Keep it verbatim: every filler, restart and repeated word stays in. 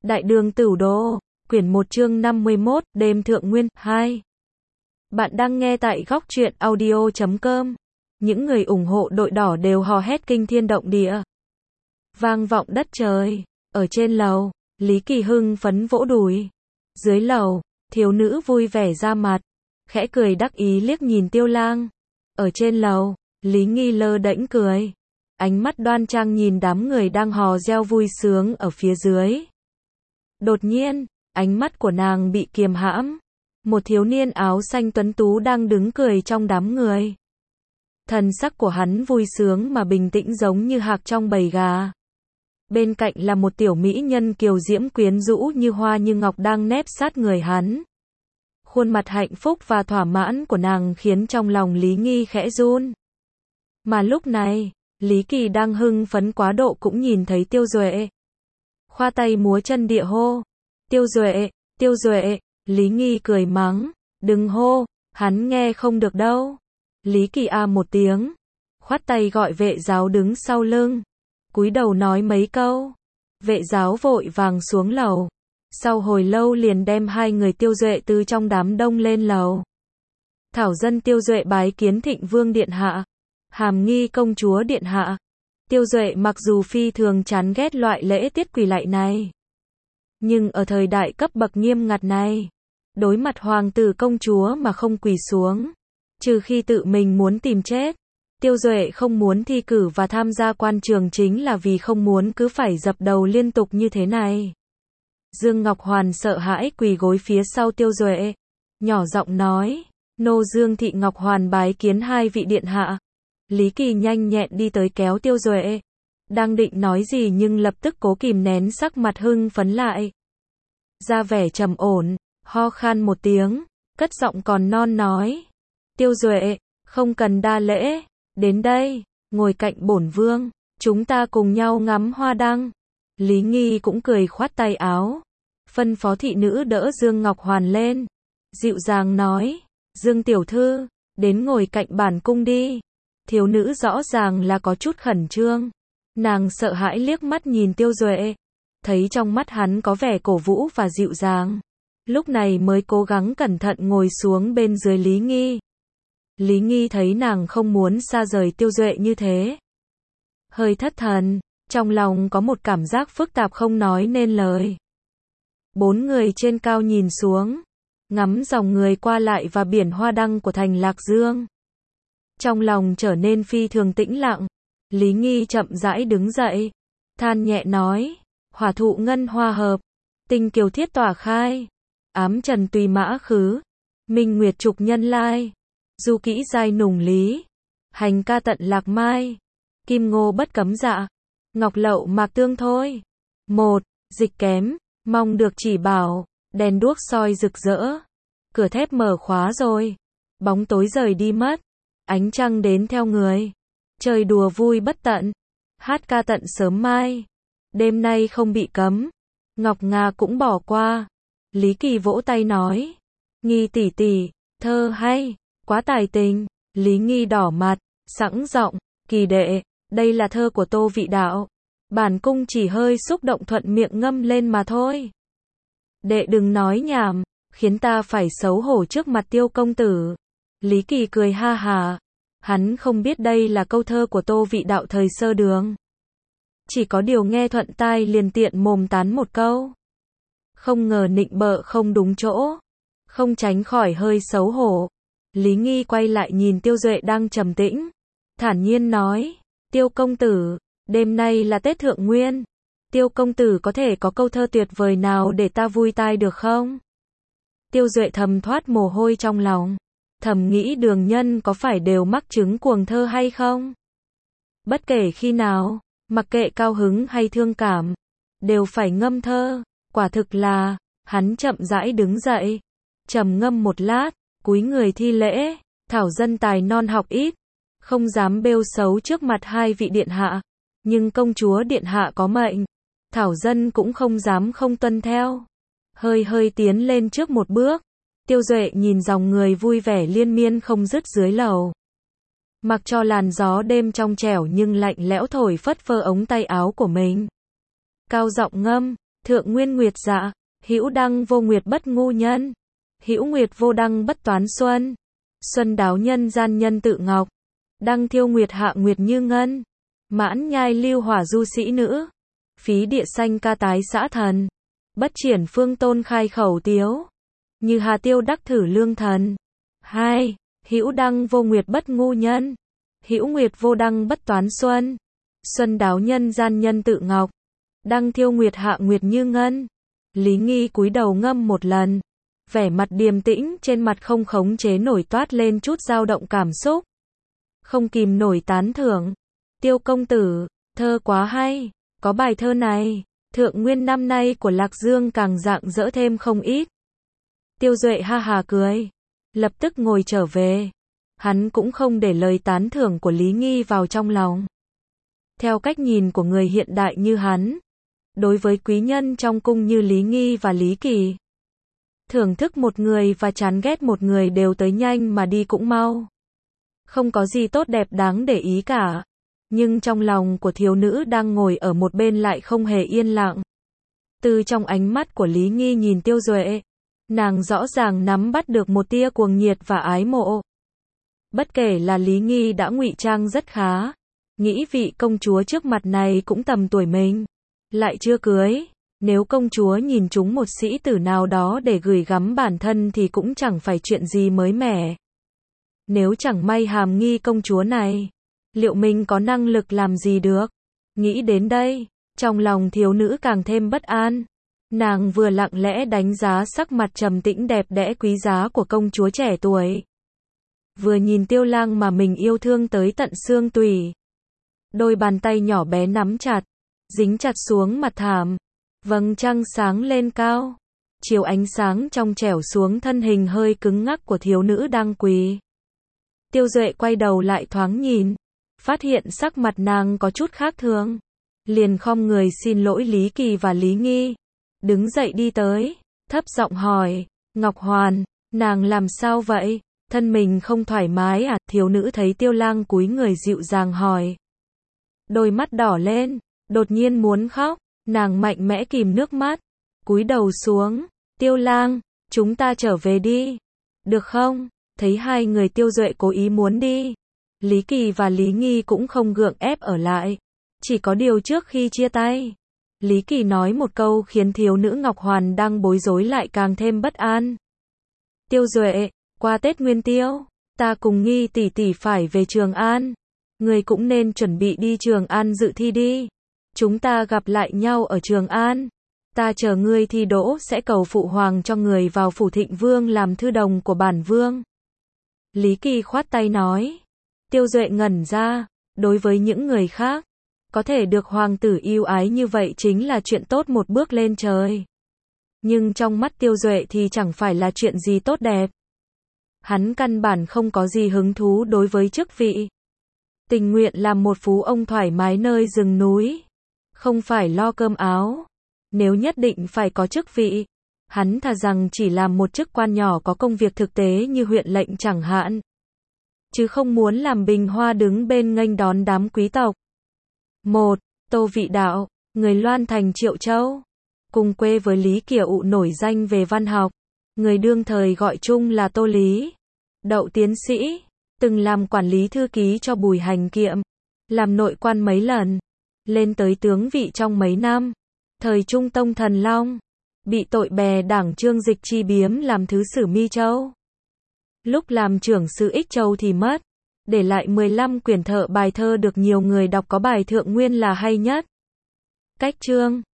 Đại đường Tửu Đô, quyển một chương năm mươi mốt, đêm thượng nguyên, hai. Bạn đang nghe tại góc truyện audio chấm com. Những người ủng hộ đội đỏ đều hò hét kinh thiên động địa. Vang vọng đất trời. Ở trên lầu, Lý Kỳ hưng phấn vỗ đùi. Dưới lầu, thiếu nữ vui vẻ ra mặt, khẽ cười đắc ý liếc nhìn Tiêu Lang. Ở trên lầu, Lý Nghi lơ đễnh cười, ánh mắt đoan trang nhìn đám người đang hò reo vui sướng ở phía dưới. Đột nhiên, ánh mắt của nàng bị kiềm hãm. Một thiếu niên áo xanh tuấn tú đang đứng cười trong đám người. Thần sắc của hắn vui sướng mà bình tĩnh giống như hạc trong bầy gà. Bên cạnh là một tiểu mỹ nhân kiều diễm quyến rũ như hoa như ngọc đang nép sát người hắn. Khuôn mặt hạnh phúc và thỏa mãn của nàng khiến trong lòng Lý Nghi khẽ run. Mà lúc này, Lý Kỳ đang hưng phấn quá độ cũng nhìn thấy Tiêu Duệ. Khoa tay múa chân địa hô. Tiêu Duệ, Tiêu Duệ, Lý Nghi cười mắng. Đừng hô, hắn nghe không được đâu. Lý Kỳ a một tiếng, khoát tay gọi vệ giáo đứng sau lưng. Cúi đầu nói mấy câu. Vệ giáo vội vàng xuống lầu. Sau hồi lâu liền đem hai người Tiêu Duệ từ trong đám đông lên lầu. Thảo dân Tiêu Duệ bái kiến Thịnh Vương điện hạ. Hàm nghi công chúa điện hạ. Tiêu Duệ mặc dù phi thường chán ghét loại lễ tiết quỳ lạy này, nhưng ở thời đại cấp bậc nghiêm ngặt này, đối mặt hoàng tử công chúa mà không quỳ xuống, trừ khi tự mình muốn tìm chết. Tiêu Duệ không muốn thi cử và tham gia quan trường chính là vì không muốn cứ phải dập đầu liên tục như thế này. Dương Ngọc Hoàn sợ hãi quỳ gối phía sau Tiêu Duệ, nhỏ giọng nói, nô Dương Thị Ngọc Hoàn bái kiến hai vị điện hạ. Lý Kỳ nhanh nhẹn đi tới kéo Tiêu Duệ, đang định nói gì nhưng lập tức cố kìm nén sắc mặt hưng phấn lại. Ra vẻ trầm ổn, ho khan một tiếng, cất giọng còn non nói, Tiêu Duệ, không cần đa lễ, đến đây, ngồi cạnh bổn vương, chúng ta cùng nhau ngắm hoa đăng. Lý Nghi cũng cười khoát tay áo, phân phó thị nữ đỡ Dương Ngọc Hoàn lên, dịu dàng nói, Dương tiểu thư, đến ngồi cạnh bản cung đi. Thiếu nữ rõ ràng là có chút khẩn trương. Nàng sợ hãi liếc mắt nhìn Tiêu Duệ, thấy trong mắt hắn có vẻ cổ vũ và dịu dàng. Lúc này mới cố gắng cẩn thận ngồi xuống bên dưới Lý Nghi. Lý Nghi thấy nàng không muốn xa rời Tiêu Duệ như thế, hơi thất thần, trong lòng có một cảm giác phức tạp không nói nên lời. Bốn người trên cao nhìn xuống, ngắm dòng người qua lại và biển hoa đăng của thành Lạc Dương. Trong lòng trở nên phi thường tĩnh lặng. Lý Nghi chậm rãi đứng dậy, than nhẹ nói, hỏa thụ ngân hoa hợp, tinh kiều thiết tỏa khai, ám trần tùy mã khứ, minh nguyệt trục nhân lai, du kỹ giai nùng lý, hành ca tận lạc mai, kim ngô bất cấm dạ, ngọc lậu mạc tương thôi. Một, dịch kém, mong được chỉ bảo, đèn đuốc soi rực rỡ, cửa thép mở khóa rồi, bóng tối rời đi mất. Ánh trăng đến theo người, trời đùa vui bất tận, hát ca tận sớm mai, đêm nay không bị cấm, Ngọc Nga cũng bỏ qua. Lý Kỳ vỗ tay nói, Nghi tỷ tỷ, thơ hay, quá tài tình. Lý Nghi đỏ mặt, sẵn giọng, Kỳ đệ, đây là thơ của Tô vị đạo, bản cung chỉ hơi xúc động thuận miệng ngâm lên mà thôi. Đệ đừng nói nhảm, khiến ta phải xấu hổ trước mặt Tiêu công tử. Lý Kỳ cười ha hà, hắn không biết đây là câu thơ của Tô vị đạo thời sơ đường. Chỉ có điều nghe thuận tai liền tiện mồm tán một câu. Không ngờ nịnh bợ không đúng chỗ, không tránh khỏi hơi xấu hổ. Lý Nghi quay lại nhìn Tiêu Duệ đang trầm tĩnh, thản nhiên nói, Tiêu công tử, đêm nay là Tết Thượng Nguyên. Tiêu công tử có thể có câu thơ tuyệt vời nào để ta vui tai được không? Tiêu Duệ thầm thoát mồ hôi trong lòng. Thầm nghĩ đường nhân có phải đều mắc chứng cuồng thơ hay không? Bất kể khi nào, mặc kệ cao hứng hay thương cảm, đều phải ngâm thơ. Quả thực là, hắn chậm rãi đứng dậy, trầm ngâm một lát, cúi người thi lễ, thảo dân tài non học ít, không dám bêu xấu trước mặt hai vị điện hạ, nhưng công chúa điện hạ có mệnh, thảo dân cũng không dám không tuân theo. Hơi hơi tiến lên trước một bước, Tiêu Duệ nhìn dòng người vui vẻ liên miên không dứt dưới lầu. Mặc cho làn gió đêm trong trẻo nhưng lạnh lẽo thổi phất phơ ống tay áo của mình. Cao giọng ngâm, Thượng nguyên nguyệt dạ, hữu đăng vô nguyệt bất ngu nhân. Hữu nguyệt vô đăng bất toán xuân. Xuân đáo nhân gian nhân tự ngọc. Đăng thiêu nguyệt hạ nguyệt như ngân. Mãn nhai lưu hỏa du sĩ nữ. Phí địa xanh ca tái xã thần. Bất triển phương tôn khai khẩu tiếu. Như hà tiêu đắc thử lương thần. hai. Hữu đăng vô nguyệt bất ngu nhân. Hữu nguyệt vô đăng bất toán xuân. Xuân đáo nhân gian nhân tự ngọc. Đăng thiêu nguyệt hạ nguyệt như ngân. Lý Nghi cúi đầu ngâm một lần. Vẻ mặt điềm tĩnh trên mặt không khống chế nổi toát lên chút dao động cảm xúc. Không kìm nổi tán thưởng. Tiêu công tử, thơ quá hay. Có bài thơ này, thượng nguyên năm nay của Lạc Dương càng rạng rỡ thêm không ít. Tiêu Duệ ha hà cười. Lập tức ngồi trở về. Hắn cũng không để lời tán thưởng của Lý Nghi vào trong lòng. Theo cách nhìn của người hiện đại như hắn, đối với quý nhân trong cung như Lý Nghi và Lý Kỳ, thưởng thức một người và chán ghét một người đều tới nhanh mà đi cũng mau. Không có gì tốt đẹp đáng để ý cả. Nhưng trong lòng của thiếu nữ đang ngồi ở một bên lại không hề yên lặng. Từ trong ánh mắt của Lý Nghi nhìn Tiêu Duệ, nàng rõ ràng nắm bắt được một tia cuồng nhiệt và ái mộ. Bất kể là Lý Nghi đã ngụy trang rất khá, nghĩ vị công chúa trước mặt này cũng tầm tuổi mình, lại chưa cưới, nếu công chúa nhìn chúng một sĩ tử nào đó để gửi gắm bản thân thì cũng chẳng phải chuyện gì mới mẻ. Nếu chẳng may hàm nghi công chúa này, liệu mình có năng lực làm gì được? Nghĩ đến đây, trong lòng thiếu nữ càng thêm bất an. Nàng vừa lặng lẽ đánh giá sắc mặt trầm tĩnh đẹp đẽ quý giá của công chúa trẻ tuổi. Vừa nhìn Tiêu Lang mà mình yêu thương tới tận xương tủy. Đôi bàn tay nhỏ bé nắm chặt, dính chặt xuống mặt thảm. Vầng trăng sáng lên cao, chiếu ánh sáng trong trẻo xuống thân hình hơi cứng ngắc của thiếu nữ đang quỳ. Tiêu Duệ quay đầu lại thoáng nhìn, phát hiện sắc mặt nàng có chút khác thường, liền khom người xin lỗi Lý Kỳ và Lý Nghi, đứng dậy đi tới, thấp giọng hỏi, Ngọc Hoàn, nàng làm sao vậy, thân mình không thoải mái à? Thiếu nữ thấy Tiêu Lang cúi người dịu dàng hỏi, đôi mắt đỏ lên, đột nhiên muốn khóc, nàng mạnh mẽ kìm nước mắt, cúi đầu xuống, Tiêu Lang, chúng ta trở về đi, được không? Thấy hai người Tiêu Duệ cố ý muốn đi, Lý Kỳ và Lý Nghi cũng không gượng ép ở lại. Chỉ có điều trước khi chia tay, Lý Kỳ nói một câu khiến thiếu nữ Ngọc Hoàn đang bối rối lại càng thêm bất an. Tiêu Duệ, qua Tết Nguyên Tiêu, ta cùng Nghi tỷ tỷ phải về Trường An. Người cũng nên chuẩn bị đi Trường An dự thi đi. Chúng ta gặp lại nhau ở Trường An. Ta chờ ngươi thi đỗ sẽ cầu phụ hoàng cho người vào phủ Thịnh Vương làm thư đồng của bản vương. Lý Kỳ khoát tay nói. Tiêu Duệ ngẩn ra, đối với những người khác, có thể được hoàng tử yêu ái như vậy chính là chuyện tốt một bước lên trời. Nhưng trong mắt Tiêu Duệ thì chẳng phải là chuyện gì tốt đẹp. Hắn căn bản không có gì hứng thú đối với chức vị. Tình nguyện làm một phú ông thoải mái nơi rừng núi, không phải lo cơm áo. Nếu nhất định phải có chức vị, hắn thà rằng chỉ làm một chức quan nhỏ có công việc thực tế như huyện lệnh chẳng hạn, chứ không muốn làm bình hoa đứng bên nghênh đón đám quý tộc. một. Tô Vị Đạo, người Loan Thành Triệu Châu, cùng quê với Lý Kiểu nổi danh về văn học, người đương thời gọi chung là Tô Lý. Đậu tiến sĩ, từng làm quản lý thư ký cho Bùi Hành Kiệm, làm nội quan mấy lần, lên tới tướng vị trong mấy năm. Thời Trung Tông Thần Long, bị tội bè đảng Trương Dịch chi biếm làm thứ sử Mi Châu. Lúc làm trưởng sử Ích Châu thì mất, để lại mười lăm quyển thợ bài thơ được nhiều người đọc, có bài Thượng Nguyên là hay nhất. Cách chương